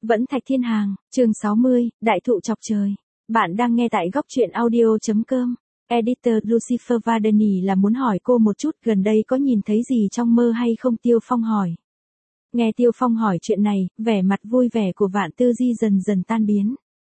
Vẫn Thạch Thiên Hàng, chương 60, Đại thụ chọc trời. Bạn đang nghe tại góc truyện audio.com. Editor Lucifer Vardeni là muốn hỏi cô một chút gần đây có nhìn thấy gì trong mơ hay không, Tiêu Phong hỏi. Nghe Tiêu Phong hỏi chuyện này, vẻ mặt vui vẻ của Vạn Tư Di dần dần tan biến.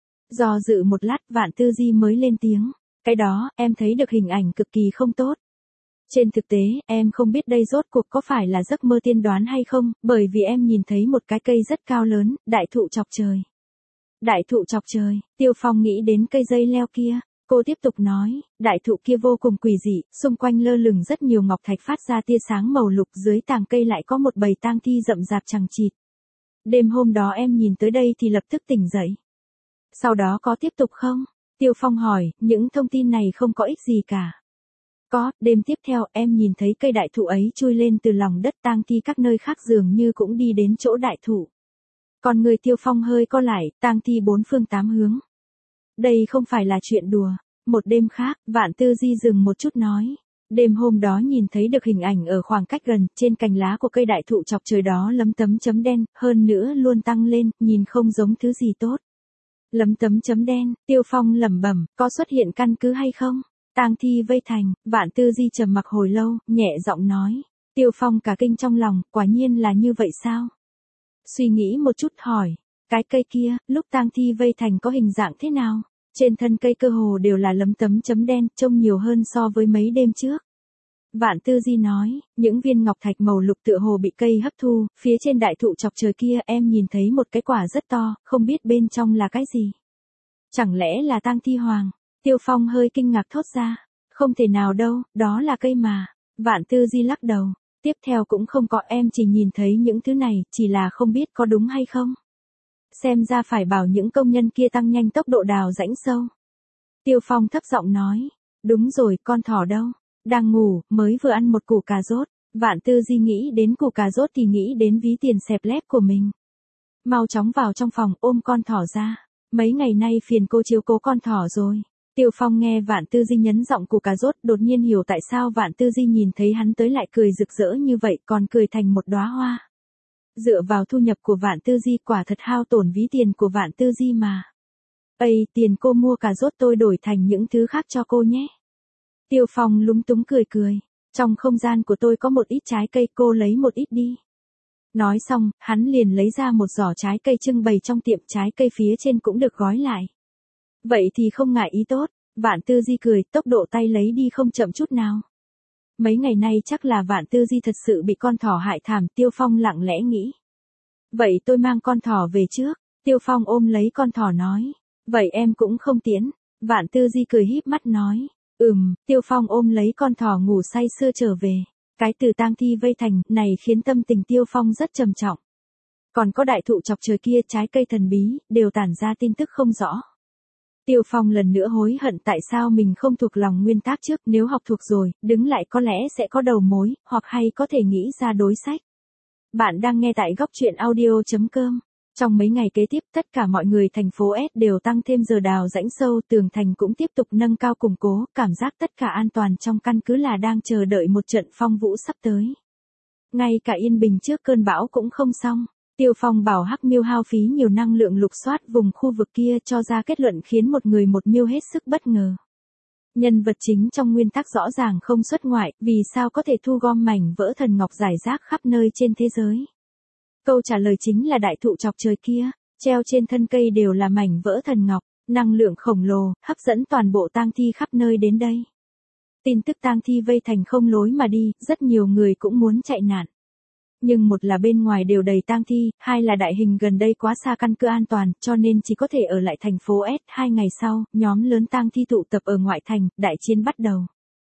Do dự một lát, Vạn Tư Di mới lên tiếng. Cái đó, em thấy được hình ảnh cực kỳ không tốt. Trên thực tế, em không biết đây rốt cuộc có phải là giấc mơ tiên đoán hay không, bởi vì em nhìn thấy một cái cây rất cao lớn, đại thụ chọc trời. Đại thụ chọc trời, Tiêu Phong nghĩ đến cây dây leo kia. Cô tiếp tục nói, đại thụ kia vô cùng quỷ dị, xung quanh lơ lửng rất nhiều ngọc thạch phát ra tia sáng màu lục, dưới tàng cây lại có một bầy tang thi rậm rạp chằng chịt. Đêm hôm đó em nhìn tới đây thì lập tức tỉnh dậy. Sau đó có tiếp tục không? Tiêu Phong hỏi, những thông tin này không có ích gì cả. Có, đêm tiếp theo em nhìn thấy cây đại thụ ấy chui lên từ lòng đất, tang thi các nơi khác dường như cũng đi đến chỗ đại thụ. Còn người Tiêu Phong hơi co lại, tang thi bốn phương tám hướng. Đây không phải là chuyện đùa. Một đêm khác, Vạn Tư Di dừng một chút nói. Đêm hôm đó nhìn thấy được hình ảnh ở khoảng cách gần, trên cành lá của cây đại thụ chọc trời đó lấm tấm chấm đen, hơn nữa luôn tăng lên, nhìn không giống thứ gì tốt. Lấm tấm chấm đen, Tiêu Phong lẩm bẩm, có xuất hiện căn cứ hay không? Tang thi vây thành, Vạn Tư Di trầm mặc hồi lâu, nhẹ giọng nói. Tiêu Phong cả kinh trong lòng, quả nhiên là như vậy sao? Suy nghĩ một chút hỏi, cái cây kia, lúc tang thi vây thành có hình dạng thế nào? Trên thân cây cơ hồ đều là lấm tấm chấm đen, trông nhiều hơn so với mấy đêm trước. Vạn Tư Di nói, những viên ngọc thạch màu lục tựa hồ bị cây hấp thu, phía trên đại thụ chọc trời kia em nhìn thấy một cái quả rất to, không biết bên trong là cái gì. Chẳng lẽ là tang thi hoàng? Tiêu Phong hơi kinh ngạc thốt ra. Không thể nào đâu, đó là cây mà. Vạn Tư Di lắc đầu. Tiếp theo cũng không có, em chỉ nhìn thấy những thứ này, chỉ là không biết có đúng hay không. Xem ra phải bảo những công nhân kia tăng nhanh tốc độ đào rãnh sâu. Tiêu Phong thấp giọng nói. Đúng rồi, con thỏ đâu? Đang ngủ, mới vừa ăn một củ cà rốt. Vạn Tư Di nghĩ đến củ cà rốt thì nghĩ đến ví tiền xẹp lép của mình. Mau chóng vào trong phòng ôm con thỏ ra. Mấy ngày nay phiền cô chiếu cố con thỏ rồi. Tiêu Phong nghe Vạn Tư Di nhấn giọng củ cà rốt, đột nhiên hiểu tại sao Vạn Tư Di nhìn thấy hắn tới lại cười rực rỡ như vậy, còn cười thành một đóa hoa. Dựa vào thu nhập của Vạn Tư Di quả thật hao tổn ví tiền của Vạn Tư Di mà. Ây, tiền cô mua cà rốt tôi đổi thành những thứ khác cho cô nhé. Tiêu Phong lúng túng cười cười. Trong không gian của tôi có một ít trái cây, cô lấy một ít đi. Nói xong, hắn liền lấy ra một giỏ trái cây trưng bày trong tiệm, trái cây phía trên cũng được gói lại. Vậy thì không ngại ý tốt. Vạn Tư Di cười, tốc độ tay lấy đi không chậm chút nào. Mấy ngày nay chắc là Vạn Tư Di thật sự bị con thỏ hại thảm, Tiêu Phong lặng lẽ nghĩ. Vậy tôi mang con thỏ về trước. Tiêu Phong ôm lấy con thỏ nói. Vậy em cũng không tiễn. Vạn Tư Di cười híp mắt nói. Tiêu Phong ôm lấy con thỏ ngủ say sưa trở về. Cái từ tang thi vây thành này khiến tâm tình Tiêu Phong rất trầm trọng. Còn có đại thụ chọc trời kia, trái cây thần bí, đều tản ra tin tức không rõ. Tiêu Phong lần nữa hối hận tại sao mình không thuộc lòng nguyên tắc trước, nếu học thuộc rồi, đứng lại có lẽ sẽ có đầu mối, hoặc hay có thể nghĩ ra đối sách. Bạn đang nghe tại góc truyện audio.com. Trong mấy ngày kế tiếp, tất cả mọi người thành phố S đều tăng thêm giờ đào rãnh sâu, tường thành cũng tiếp tục nâng cao củng cố, cảm giác tất cả an toàn trong căn cứ là đang chờ đợi một trận phong vũ sắp tới. Ngay cả yên bình trước cơn bão cũng không xong. Tiêu Phong bảo Hắc Miêu hao phí nhiều năng lượng lục soát vùng khu vực kia, cho ra kết luận khiến một người một miêu hết sức bất ngờ. Nhân vật chính trong nguyên tắc rõ ràng không xuất ngoại, vì sao có thể thu gom mảnh vỡ thần ngọc rải rác khắp nơi trên thế giới? Câu trả lời chính là đại thụ chọc trời kia, treo trên thân cây đều là mảnh vỡ thần ngọc, năng lượng khổng lồ, hấp dẫn toàn bộ tang thi khắp nơi đến đây. Tin tức tang thi vây thành không lối mà đi, rất nhiều người cũng muốn chạy nạn. Nhưng một là bên ngoài đều đầy tang thi, hai là đại hình gần đây quá xa căn cứ an toàn, cho nên chỉ có thể ở lại thành phố S. 2 ngày sau, nhóm lớn tang thi tụ tập ở ngoại thành, đại chiến bắt đầu.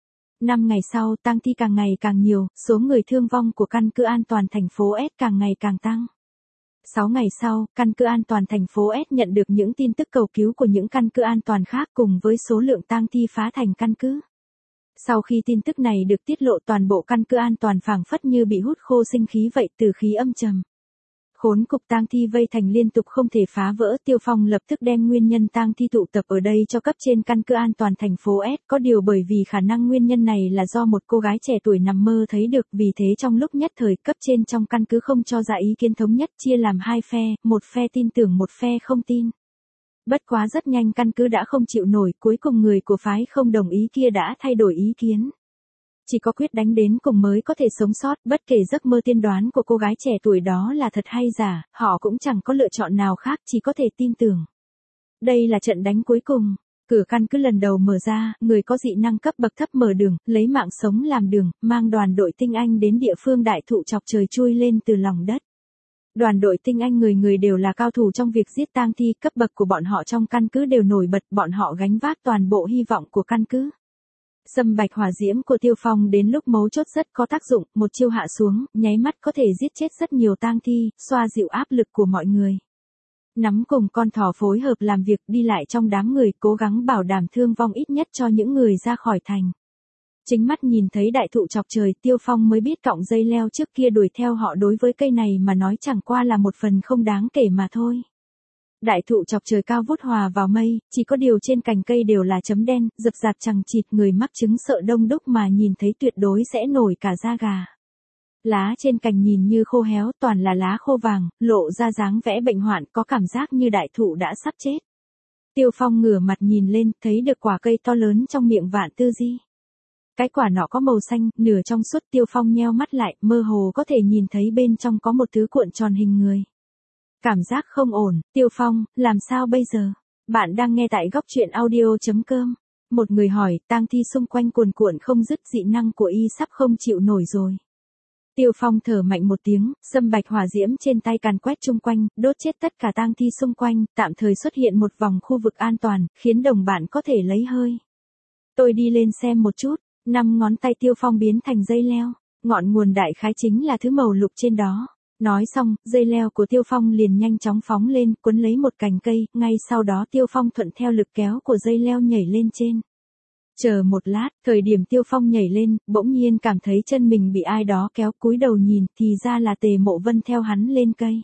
5 ngày sau, tang thi càng ngày càng nhiều, số người thương vong của căn cứ an toàn thành phố S càng ngày càng tăng. 6 ngày sau, căn cứ an toàn thành phố S nhận được những tin tức cầu cứu của những căn cứ an toàn khác cùng với số lượng tang thi phá thành căn cứ. Sau khi tin tức này được tiết lộ, toàn bộ căn cứ an toàn phảng phất như bị hút khô sinh khí vậy, từ khí âm trầm. Khốn cục tang thi vây thành liên tục không thể phá vỡ, Tiêu Phong lập tức đem nguyên nhân tang thi tụ tập ở đây cho cấp trên căn cứ an toàn thành phố S, có điều bởi vì khả năng nguyên nhân này là do một cô gái trẻ tuổi nằm mơ thấy được, vì thế trong lúc nhất thời cấp trên trong căn cứ không cho ra ý kiến thống nhất, chia làm hai phe, một phe tin tưởng một phe không tin. Bất quá rất nhanh căn cứ đã không chịu nổi, cuối cùng người của phái không đồng ý kia đã thay đổi ý kiến. Chỉ có quyết đánh đến cùng mới có thể sống sót, bất kể giấc mơ tiên đoán của cô gái trẻ tuổi đó là thật hay giả, họ cũng chẳng có lựa chọn nào khác, chỉ có thể tin tưởng. Đây là trận đánh cuối cùng. Cửa căn cứ lần đầu mở ra, người có dị năng cấp bậc thấp mở đường, lấy mạng sống làm đường, mang đoàn đội tinh anh đến địa phương đại thụ chọc trời chui lên từ lòng đất. Đoàn đội tinh anh người người đều là cao thủ trong việc giết tang thi, cấp bậc của bọn họ trong căn cứ đều nổi bật, bọn họ gánh vác toàn bộ hy vọng của căn cứ. Sâm bạch hỏa diễm của Tiêu Phong đến lúc mấu chốt rất có tác dụng, một chiêu hạ xuống, nháy mắt có thể giết chết rất nhiều tang thi, xoa dịu áp lực của mọi người. Nắm cùng con thỏ phối hợp làm việc đi lại trong đám người, cố gắng bảo đảm thương vong ít nhất cho những người ra khỏi thành. Chính mắt nhìn thấy đại thụ chọc trời, Tiêu Phong mới biết cọng dây leo trước kia đuổi theo họ đối với cây này mà nói chẳng qua là một phần không đáng kể mà thôi. Đại thụ chọc trời cao vút hòa vào mây, chỉ có điều trên cành cây đều là chấm đen, rập rạp chằng chịt, người mắc chứng sợ đông đúc mà nhìn thấy tuyệt đối sẽ nổi cả da gà. Lá trên cành nhìn như khô héo, toàn là lá khô vàng, lộ ra dáng vẽ bệnh hoạn, có cảm giác như đại thụ đã sắp chết. Tiêu Phong ngửa mặt nhìn lên, thấy được quả cây to lớn trong miệng Vạn Tư Di. Cái quả nọ có màu xanh, nửa trong suốt, Tiêu Phong nheo mắt lại, mơ hồ có thể nhìn thấy bên trong có một thứ cuộn tròn hình người. Cảm giác không ổn, Tiêu Phong, làm sao bây giờ? Bạn đang nghe tại góc truyện audio.com. Một người hỏi, tang thi xung quanh cuồn cuộn không dứt, dị năng của y sắp không chịu nổi rồi. Tiêu Phong thở mạnh một tiếng, sâm bạch hỏa diễm trên tay càn quét chung quanh, đốt chết tất cả tang thi xung quanh, tạm thời xuất hiện một vòng khu vực an toàn, khiến đồng bạn có thể lấy hơi. Tôi đi lên xem một chút, 5 ngón tay Tiêu Phong biến thành dây leo, ngọn nguồn đại khái chính là thứ màu lục trên đó. Nói xong, dây leo của Tiêu Phong liền nhanh chóng phóng lên, cuốn lấy một cành cây, ngay sau đó Tiêu Phong thuận theo lực kéo của dây leo nhảy lên trên. Chờ một lát, thời điểm Tiêu Phong nhảy lên, bỗng nhiên cảm thấy chân mình bị ai đó kéo, cúi đầu nhìn, thì ra là Tề Mộ Vân theo hắn lên cây.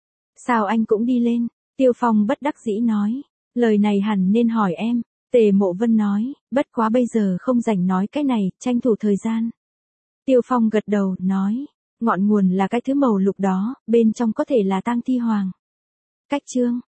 Sao anh cũng đi lên? Tiêu Phong bất đắc dĩ nói. Lời này hẳn nên hỏi em. Tề Mộ Vân nói, bất quá bây giờ không rảnh nói cái này, tranh thủ thời gian. Tiêu Phong gật đầu, nói, ngọn nguồn là cái thứ màu lục đó, bên trong có thể là tang thi hoàng. Cách chương